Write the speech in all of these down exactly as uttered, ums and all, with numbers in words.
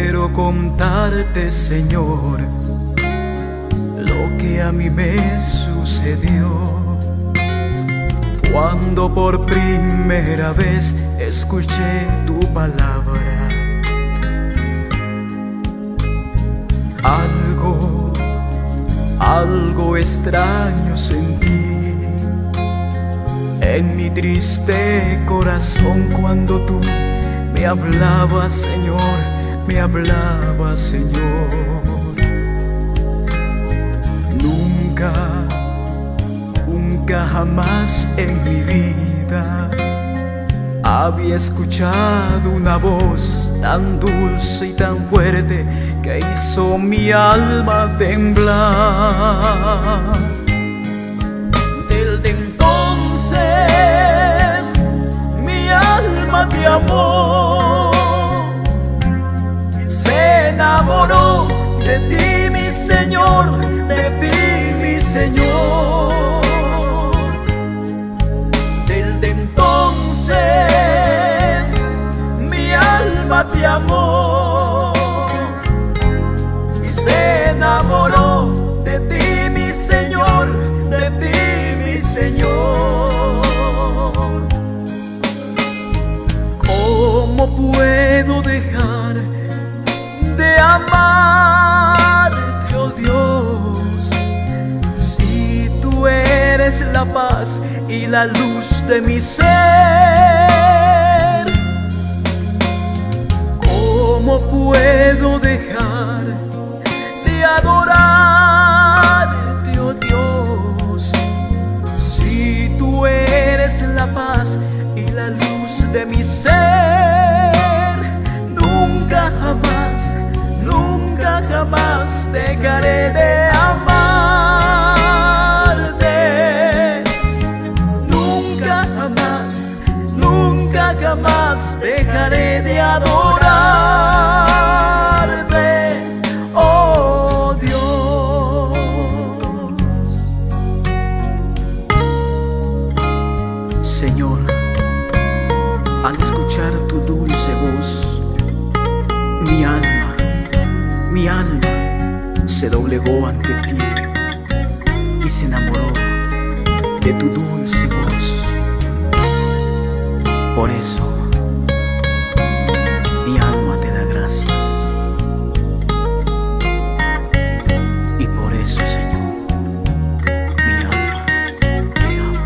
quiero contarte, Señor, lo que a mí me sucedió cuando por primera vez escuché tu palabra. Algo, algo extraño sentí en mi triste corazón cuando tú me hablabas, Señor, me hablabas, Señor. Nunca, nunca jamás en mi vida había escuchado una voz tan dulce y tan fuerte que hizo mi alma temblar. Desde entonces mi alma te amó, se enamoró de ti, mi Señor, de ti, mi Señor. Desde entonces mi alma te amó, se enamoró de ti, mi Señor, de ti, mi Señor. ¿Cómo puedo dejar de amarte, oh Dios, si tú eres la paz y la luz de mi ser? ¿Cómo puedo dejar de adorarte, oh Dios, si tú eres la paz y la luz de mi ser? Nunca jamás, nunca jamás dejaré de amarte. Nunca jamás, nunca jamás dejaré de adorarte, oh Dios. Señor, al escuchar tu dulce voz, mi alma, mi alma se doblegó ante ti y se enamoró de tu dulce voz. Por eso mi alma te da gracias, y por eso, Señor, mi alma te ama.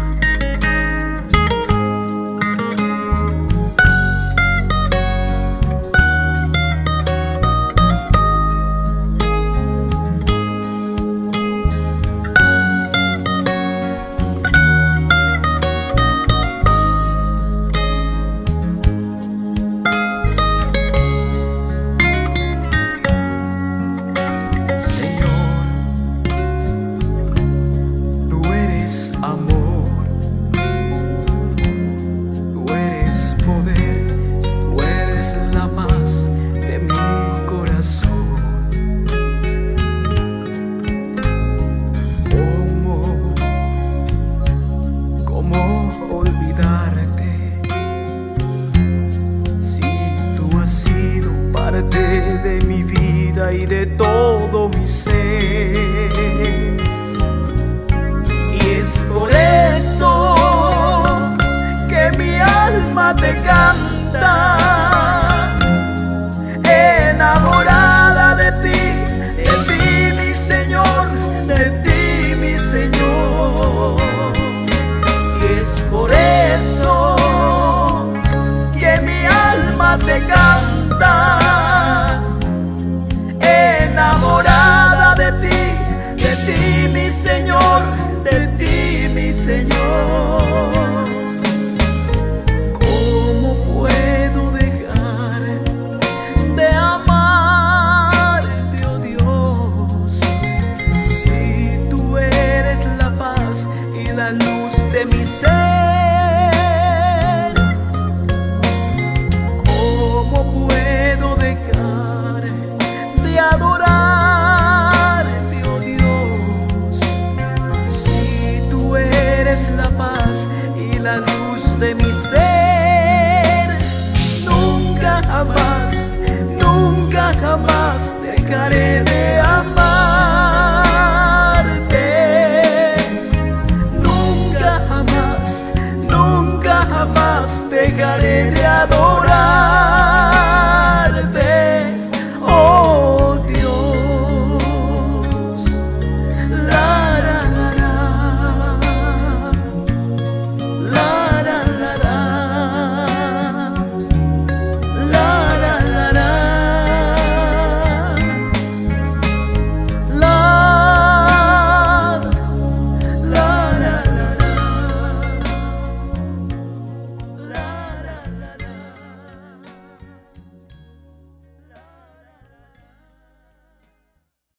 De mi vida y de todo mi ser, y es por eso que mi alma te canta, enamorada de ti, de ti, mi Señor, de ti, mi Señor. Y es por eso que mi alma te canta, enamorada te adoro.